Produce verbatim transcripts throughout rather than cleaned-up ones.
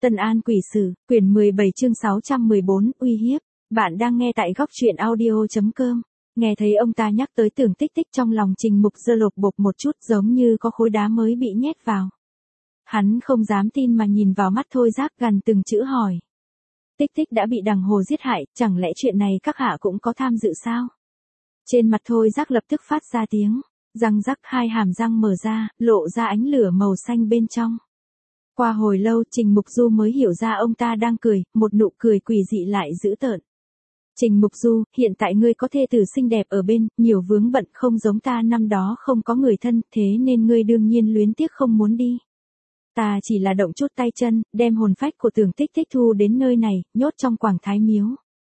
Tân An Quỷ Sử, quyển mười bảy chương sáu trăm mười bốn, uy hiếp. Bạn đang nghe tại góc truyện audio.com. Nghe thấy ông ta nhắc tới Tưởng Tích Tích, trong lòng Trình Mục Dơ lột bột một chút, giống như có khối đá mới bị nhét vào. Hắn không dám tin mà nhìn vào mắt Thôi Giác, gằn từng chữ hỏi. Tích Tích đã bị đằng Hồ giết hại, chẳng lẽ chuyện này các hạ cũng có tham dự sao? Trên mặt Thôi Giác lập tức phát ra tiếng, răng rắc, hai hàm răng mở ra, lộ ra ánh lửa màu xanh bên trong. Qua hồi lâu, Trình Mục Du mới hiểu ra ông ta đang cười, một nụ cười quỷ dị lại dữ tợn. Trình Mục Du, hiện tại ngươi có thê tử xinh đẹp ở bên, nhiều vướng bận, không giống ta năm đó không có người thân, thế nên ngươi đương nhiên luyến tiếc không muốn đi. Ta chỉ là động chút tay chân, đem hồn phách của Tưởng Tích Tích thu đến nơi này, nhốt trong Quảng Thái Miếu.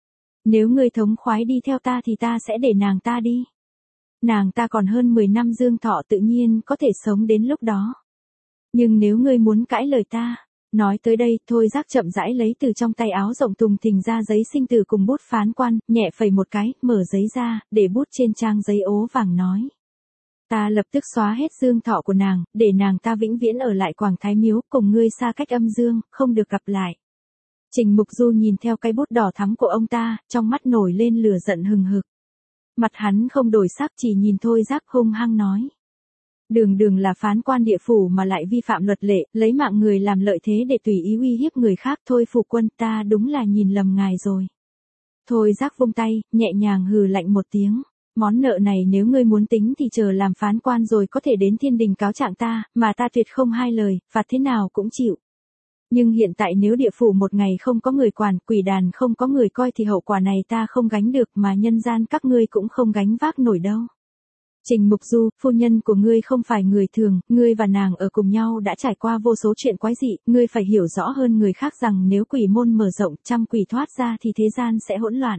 Nếu ngươi thống khoái đi theo ta thì ta sẽ để nàng ta đi. Nàng ta còn hơn mười năm dương thọ, tự nhiên có thể sống đến lúc đó. Nhưng nếu ngươi muốn cãi lời ta, nói tới đây, Thôi Giác chậm rãi lấy từ trong tay áo rộng tùng thình ra giấy sinh tử cùng bút phán quan, nhẹ phẩy một cái, mở giấy ra, để bút trên trang giấy ố vàng nói. Ta lập tức xóa hết dương thọ của nàng, để nàng ta vĩnh viễn ở lại Quảng Thái Miếu, cùng ngươi xa cách âm dương, không được gặp lại. Trình Mục Du nhìn theo cái bút đỏ thắm của ông ta, trong mắt nổi lên lửa giận hừng hực. Mặt hắn không đổi sắc, chỉ nhìn Thôi Giác hung hăng nói. Đường đường là phán quan địa phủ mà lại vi phạm luật lệ, lấy mạng người làm lợi thế để tùy ý uy hiếp người khác. Thôi phủ quân, ta đúng là nhìn lầm ngài rồi. Thôi Giác vung tay, nhẹ nhàng hừ lạnh một tiếng. Món nợ này nếu ngươi muốn tính thì chờ làm phán quan rồi có thể đến thiên đình cáo trạng ta, mà ta tuyệt không hai lời, phạt thế nào cũng chịu. Nhưng hiện tại nếu địa phủ một ngày không có người quản, quỷ đàn không có người coi thì hậu quả này ta không gánh được, mà nhân gian các ngươi cũng không gánh vác nổi đâu. Trình Mục Du, phu nhân của ngươi không phải người thường, ngươi và nàng ở cùng nhau đã trải qua vô số chuyện quái dị, ngươi phải hiểu rõ hơn người khác rằng nếu quỷ môn mở rộng, trăm quỷ thoát ra thì thế gian sẽ hỗn loạn.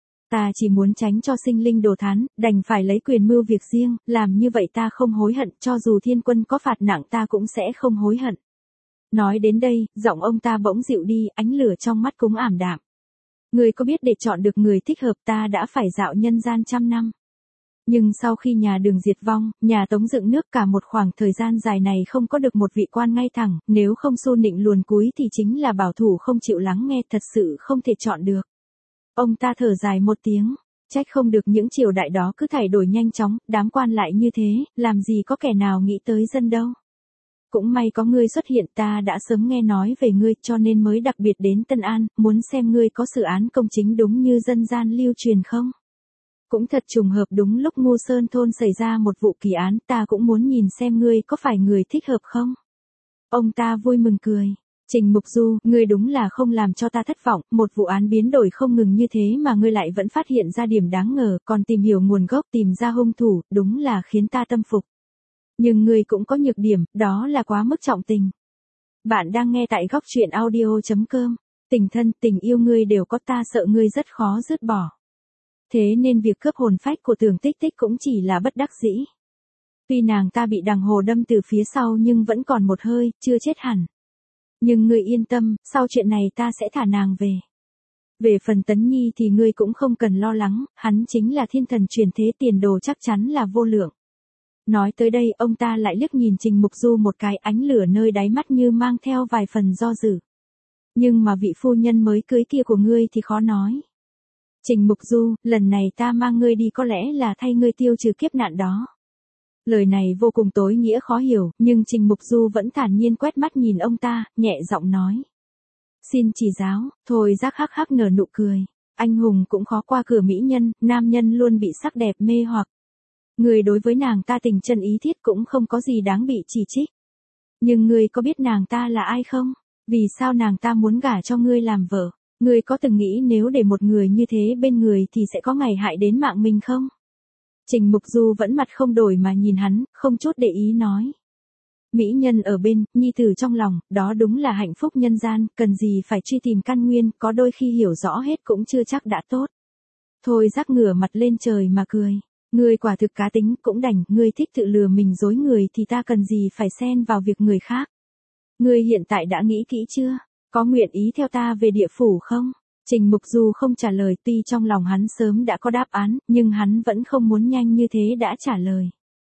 Ta chỉ muốn tránh cho sinh linh đồ thán, đành phải lấy quyền mưu việc riêng, làm như vậy ta không hối hận, cho dù thiên quân có phạt nặng ta cũng sẽ không hối hận. Nói đến đây, giọng ông ta bỗng dịu đi, ánh lửa trong mắt cũng ảm đạm. Ngươi có biết để chọn được người thích hợp ta đã phải dạo nhân gian trăm năm. Nhưng sau khi nhà Đường diệt vong, nhà Tống dựng nước, cả một khoảng thời gian dài này không có được một vị quan ngay thẳng, nếu không xu nịnh luồn cúi thì chính là bảo thủ không chịu lắng nghe, thật sự không thể chọn được. Ông ta thở dài một tiếng, trách không được những triều đại đó cứ thay đổi nhanh chóng, đám quan lại như thế, làm gì có kẻ nào nghĩ tới dân đâu. Cũng may có ngươi xuất hiện, ta đã sớm nghe nói về ngươi cho nên mới đặc biệt đến Tân An, muốn xem ngươi có xử án công chính đúng như dân gian lưu truyền không. Cũng thật trùng hợp, đúng lúc Ngu Sơn thôn xảy ra một vụ kỳ án, ta cũng muốn nhìn xem ngươi có phải người thích hợp không. Ông ta vui mừng cười. Trình Mục Du, ngươi đúng là không làm cho ta thất vọng, một vụ án biến đổi không ngừng như thế mà ngươi lại vẫn phát hiện ra điểm đáng ngờ, còn tìm hiểu nguồn gốc, tìm ra hung thủ, đúng là khiến ta tâm phục. Nhưng ngươi cũng có nhược điểm, đó là quá mức trọng tình. Bạn đang nghe tại góc truyện audio.com. Tình thân, tình yêu ngươi đều có, ta sợ ngươi rất khó dứt bỏ. Thế nên việc cướp hồn phách của Tưởng Tích Tích cũng chỉ là bất đắc dĩ. Tuy nàng ta bị đằng Hồ đâm từ phía sau nhưng vẫn còn một hơi, chưa chết hẳn. Nhưng ngươi yên tâm, sau chuyện này ta sẽ thả nàng về. Về phần Tấn Nhi thì ngươi cũng không cần lo lắng, hắn chính là thiên thần truyền thế, tiền đồ chắc chắn là vô lượng. Nói tới đây, ông ta lại liếc nhìn Trình Mục Du một cái, ánh lửa nơi đáy mắt như mang theo vài phần do dự. Nhưng mà vị phu nhân mới cưới kia của ngươi thì khó nói. Trình Mục Du, lần này ta mang ngươi đi có lẽ là thay ngươi tiêu trừ kiếp nạn đó. Lời này vô cùng tối nghĩa khó hiểu, nhưng Trình Mục Du vẫn thản nhiên quét mắt nhìn ông ta, nhẹ giọng nói. Xin chỉ giáo. Thôi Giác hắc hắc nở nụ cười. Anh hùng cũng khó qua cửa mỹ nhân, nam nhân luôn bị sắc đẹp mê hoặc. Người đối với nàng ta tình chân ý thiết cũng không có gì đáng bị chỉ trích. Nhưng ngươi có biết nàng ta là ai không? Vì sao nàng ta muốn gả cho ngươi làm vợ? Ngươi có từng nghĩ nếu để một người như thế bên người thì sẽ có ngày hại đến mạng mình không? Trình Mục Du vẫn mặt không đổi mà nhìn hắn, không chút để ý nói. Mỹ nhân ở bên, nhi tử trong lòng, đó đúng là hạnh phúc nhân gian, cần gì phải truy tìm căn nguyên, có đôi khi hiểu rõ hết cũng chưa chắc đã tốt. Thôi Giác ngửa mặt lên trời mà cười. Ngươi quả thực cá tính, cũng đành, ngươi thích tự lừa mình dối người thì ta cần gì phải xen vào việc người khác. Ngươi hiện tại đã nghĩ kỹ chưa? Có nguyện ý theo ta về địa phủ không? Trình Mục Du không trả lời, tuy trong lòng hắn sớm đã có đáp án, nhưng hắn vẫn không muốn nhanh như thế đã trả lời.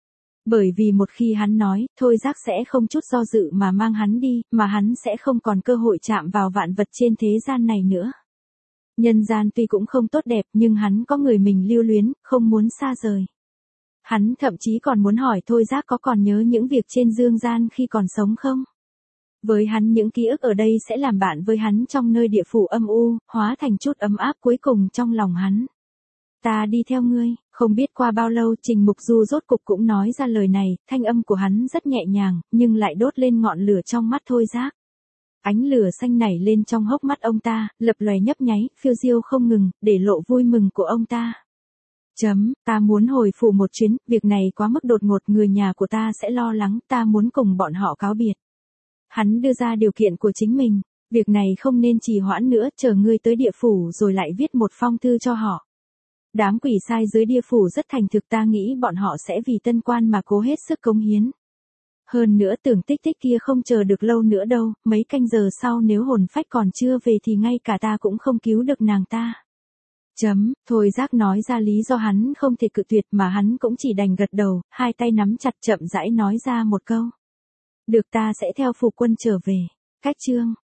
Bởi vì một khi hắn nói, Thôi Giác sẽ không chút do dự mà mang hắn đi, mà hắn sẽ không còn cơ hội chạm vào vạn vật trên thế gian này nữa. Nhân gian tuy cũng không tốt đẹp nhưng hắn có người mình lưu luyến, không muốn xa rời. Hắn thậm chí còn muốn hỏi Thôi Giác có còn nhớ những việc trên dương gian khi còn sống không? Với hắn những ký ức ở đây sẽ làm bạn với hắn trong nơi địa phủ âm u, hóa thành chút ấm áp cuối cùng trong lòng hắn. Ta đi theo ngươi, không biết qua bao lâu Trình Mục Du rốt cục cũng nói ra lời này, thanh âm của hắn rất nhẹ nhàng, nhưng lại đốt lên ngọn lửa trong mắt Thôi Giác. Ánh lửa xanh nảy lên trong hốc mắt ông ta, lập lòe nhấp nháy, phiêu diêu không ngừng, để lộ vui mừng của ông ta. Chấm, ta muốn hồi phủ một chuyến, việc này quá mức đột ngột, người nhà của ta sẽ lo lắng, ta muốn cùng bọn họ cáo biệt. Hắn đưa ra điều kiện của chính mình, việc này không nên trì hoãn nữa, chờ ngươi tới địa phủ rồi lại viết một phong thư cho họ. Đám quỷ sai dưới địa phủ rất thành thực, ta nghĩ bọn họ sẽ vì tân quan mà cố hết sức cống hiến. Hơn nữa Tưởng Tích Tích kia không chờ được lâu nữa đâu, mấy canh giờ sau nếu hồn phách còn chưa về thì ngay cả ta cũng không cứu được nàng ta. Chấm, Thôi Giác nói ra lý do hắn không thể cự tuyệt mà hắn cũng chỉ đành gật đầu, hai tay nắm chặt chậm rãi nói ra một câu. Được, ta sẽ theo Phủ Quân trở về. Cách chương